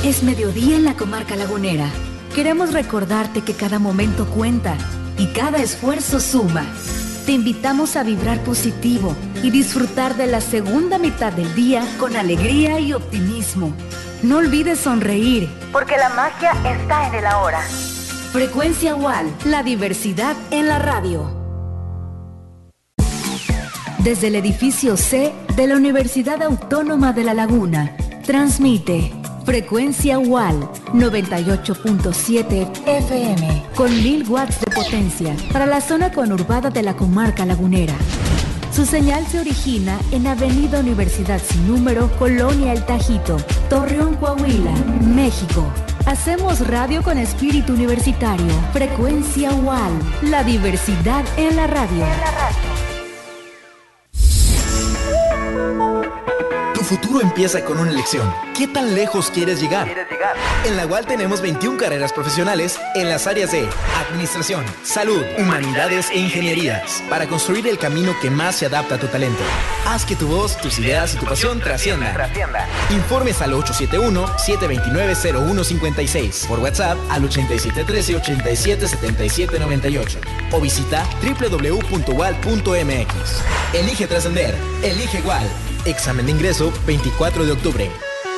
Es mediodía en la comarca lagunera. Queremos recordarte que cada momento cuenta y cada esfuerzo suma. Te invitamos a vibrar positivo y disfrutar de la segunda mitad del día con alegría y optimismo. No olvides sonreír, porque la magia está en el ahora. Frecuencia UAL, la diversidad en la radio. Desde el edificio C de la Universidad Autónoma de La Laguna, transmite Frecuencia UAL 98.7 FM con 1000 watts de potencia para la zona conurbada de la comarca lagunera. Su señal se origina en Avenida Universidad Sin Número, Colonia El Tajito, Torreón, Coahuila, México. Hacemos radio con espíritu universitario. Frecuencia UAL, la diversidad en la radio. Tu futuro empieza con una elección. ¿Qué tan lejos quieres llegar? En la UAL tenemos 21 carreras profesionales en las áreas de Administración, Salud, Humanidades e Ingenierías para construir el camino que más se adapta a tu talento. Haz que tu voz, tus ideas y tu pasión trasciendan. Informes al 871-729-0156, por WhatsApp al 8713-877798 o visita www.ual.mx. Elige trascender. Elige UAL. Examen de ingreso 24 de octubre.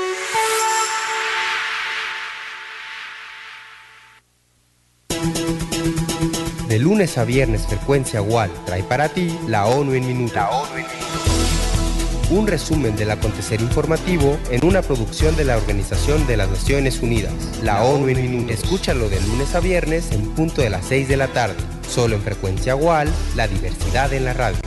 De lunes a viernes, Frecuencia UAL trae para ti la ONU en minutos. Un resumen del acontecer informativo en una producción de la Organización de las Naciones Unidas. La ONU en minutos. Escúchalo de lunes a viernes en punto de las 6 de la tarde. Solo en Frecuencia UAL, la diversidad en la radio.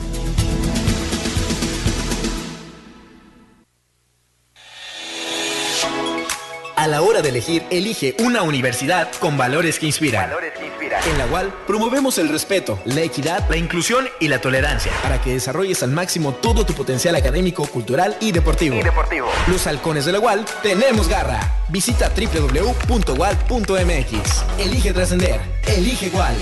A la hora de elegir, elige una universidad con valores que inspiran. En la UAL promovemos el respeto, la equidad, la inclusión y la tolerancia para que desarrolles al máximo todo tu potencial académico, cultural y deportivo. Los halcones de la UAL tenemos garra. Visita www.ual.mx. Elige trascender. Elige UAL.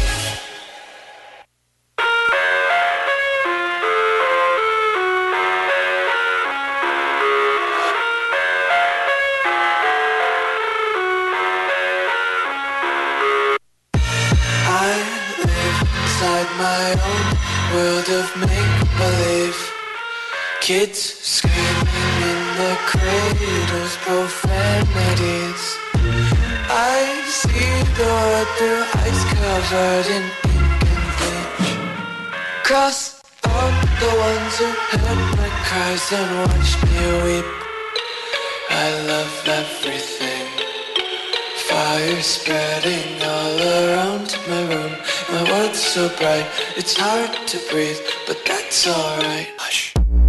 My own world of make-believe. Kids screaming in their cradles, profanities. I see the world through ice covered in ink and bleach. Cross out the ones who heard my cries and watched me weep. I love everything. Fire spreading all around my room. My world's so bright, it's hard to breathe, but that's alright. Hush.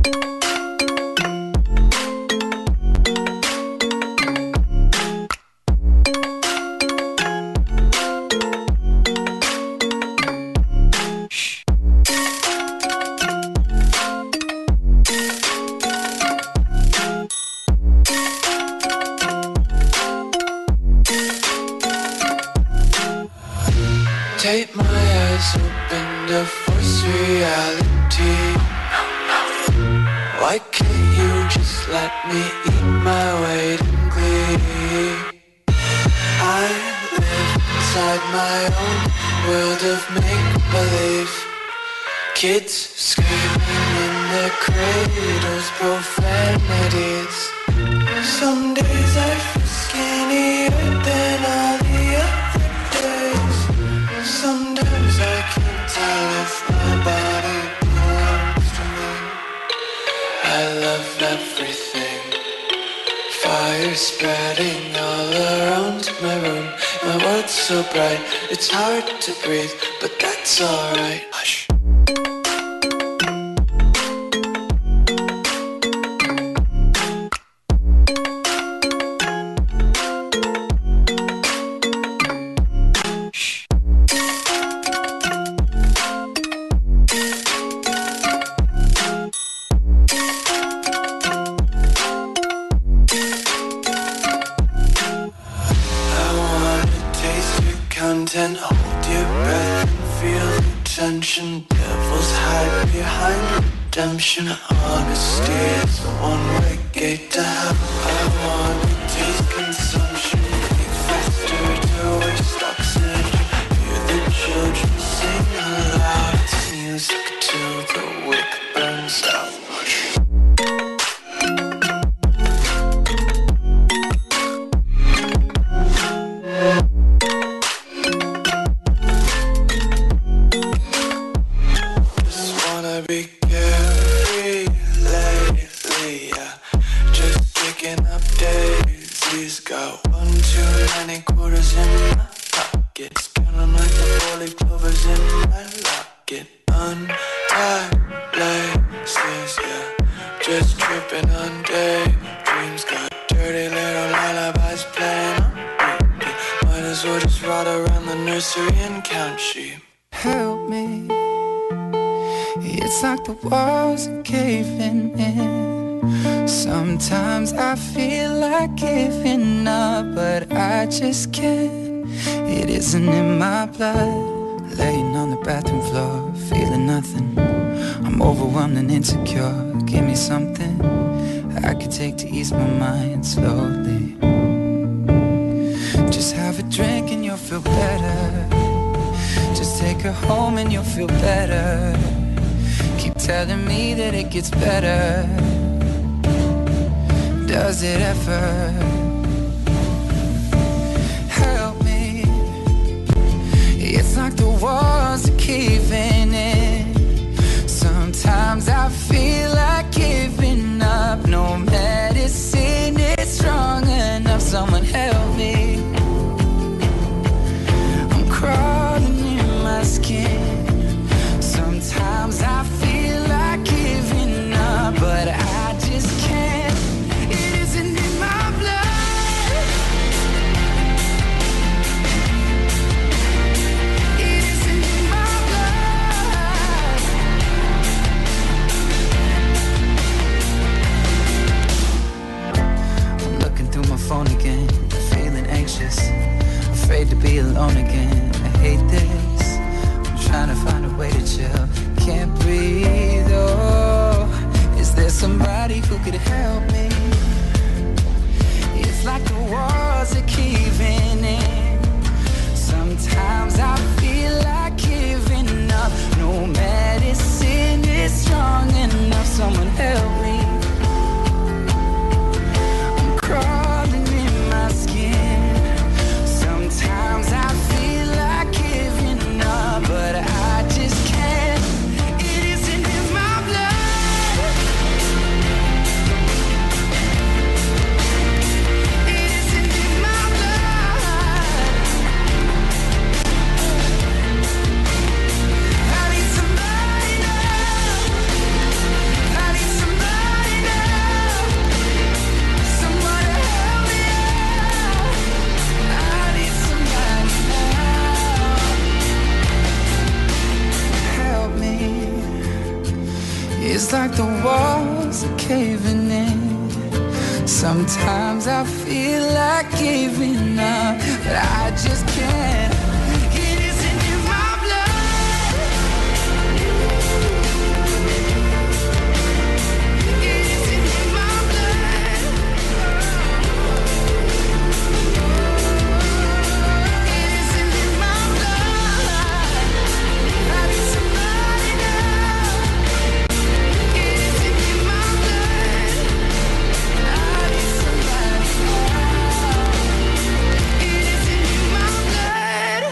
Take my eyes open to force reality. Why can't you just let me eat my weight in glee? I live inside my own world of make-believe. Kids screaming in their cradles, profanities. Some days I feel skinnier than all the other days. Sometimes I can't tell if my body belongs to me. I love everything. Fire spreading all around my room. My world's so bright, it's hard to breathe, but that's alright. Hush. And hold your breath and feel the tension. Devils hide behind redemption. Honesty is a one-way gate to hell. I wanna taste consumption. Think faster to waste oxygen. Hear the children sing aloud. It's music till the wick burns out. Walls are caving in. Sometimes I feel like giving up, but I just can't. It isn't in my blood. Laying on the bathroom floor, feeling nothing. I'm overwhelmed and insecure. Give me something I could take to ease my mind slowly. Just have a drink and you'll feel better. Just take her home and you'll feel better. Keep telling me that it gets better. Does it ever? Help me. It's like the walls are caving in. Sometimes I feel like giving up. No medicine is strong enough. Someone help me. I'm crawling in my skin. Sometimes I feel like giving up, but I just can't. It isn't in my blood. It isn't in my blood. I'm looking through my phone again, feeling anxious, afraid to be alone again. I hate this. I'm trying to find a way to chill. Can't breathe, oh. Is there somebody who could help me? It's like the walls are caving in. Sometimes I feel like giving up. No medicine is strong enough. Someone help me. I'm crawling in my skin. Sometimes I feel like giving up, but I just can't. It's like the walls are caving in. Sometimes I feel like giving up, but I just can't. It isn't in my blood. It isn't in my blood. It isn't in my blood. I need somebody now. It isn't in my blood. I need somebody now. It isn't in my blood.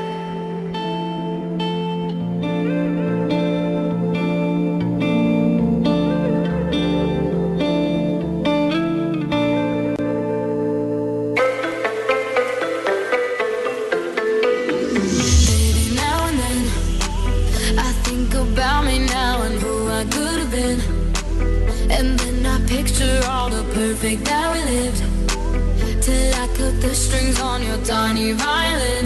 Baby, now and then I think about me now and who I could have been. And then I picture all the perfect that we lived, till I cut the strings on your tiny violin.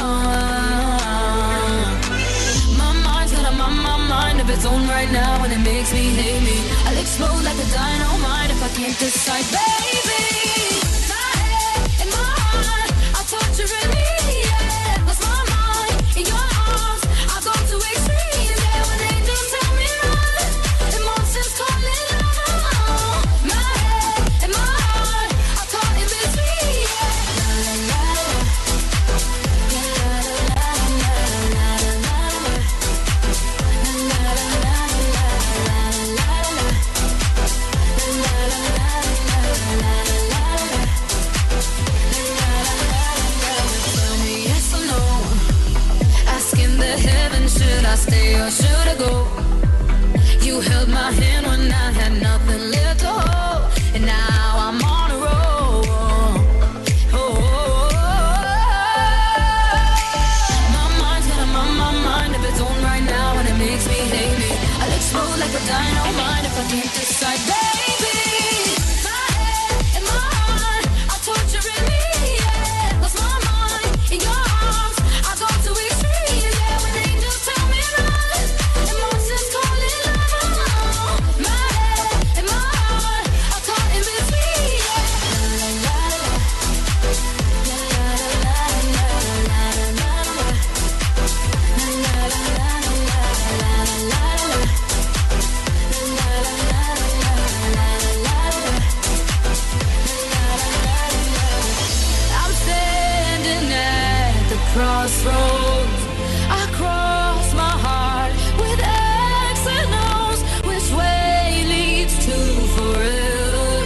My mind's got a mind of its own right now, and it makes me hate me. I'll explode like a dynamite if I can't decide, baby. My head and my heart are torturing me, yeah. Lost my mind in your arms, I go to extremes, yeah. When angels tell me run, emotions call me love. My head and my heart are caught in between, where should I go? You held my hand when I had nothing left to hold, and now I'm on a roll. My mind's got a my mind of its own right now, and it makes me hate me. I'll explode like a dynamite if I can't decide, baby. My head and my heart are torturing me, yeah. Lost my mind in your arms, I go to extreme, yeah. When angels tell me run, and monsters call it love. My head and my heart are caught in between, yeah. La la la, la la la, la la la, la la la, la la la. I'm standing at the crossroads. I cross my heart with X and O's. Which way leads to forever?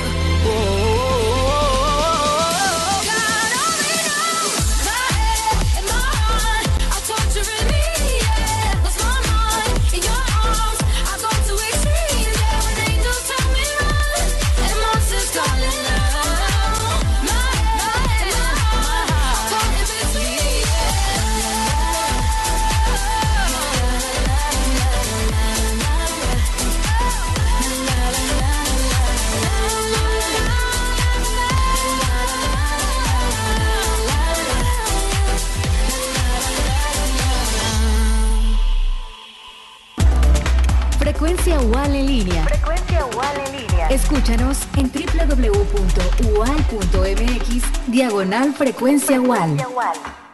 God only knows. My head and my heart are torturing me, yeah. Lost my mind in your arms, I go to extreme, yeah. When angels tell me run, and monsters calling love. My head and my heart are caught in between, Frecuencia UAL en línea. Frecuencia UAL en línea. Escúchanos en www.ual.mx/frecuencia UAL.